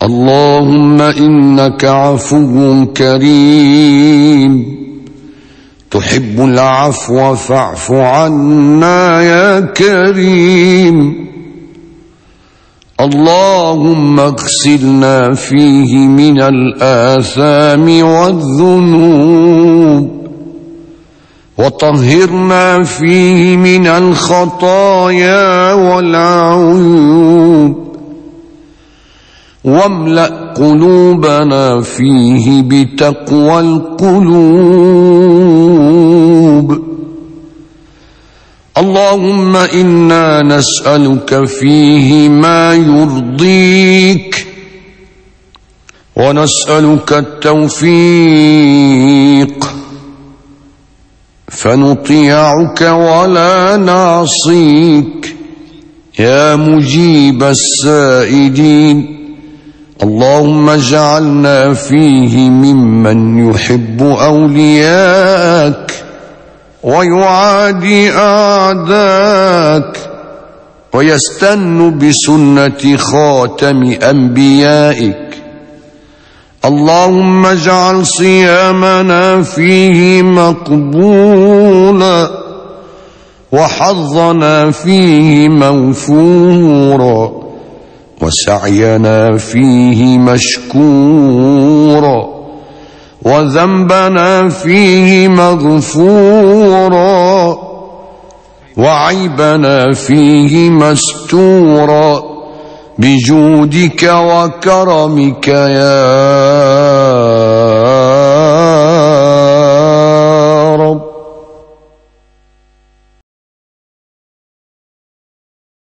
اللهم إنك عفو كريم تحب العفو فاعف عنا يا كريم. اللهم اغسلنا فيه من الآثام والذنوب وطهرنا فيه من الخطايا والعيوب واملأ قلوبنا فيه بتقوى القلوب. اللهم إنا نسألك فيه ما يرضيك ونسألك التوفيق فنطيعك ولا نعصيك يا مجيب السائلين. اللهم اجعلنا فيه ممن يحب أولياءك ويعادي أعداءك ويستن بسنة خاتم أنبيائك. اللهم اجعل صيامنا فيه مقبولا وحظنا فيه موفورا وسعينا فيه مشكورا وذنبنا فيه مغفورا وعيبنا فيه مستورا بجودك وكرمك يا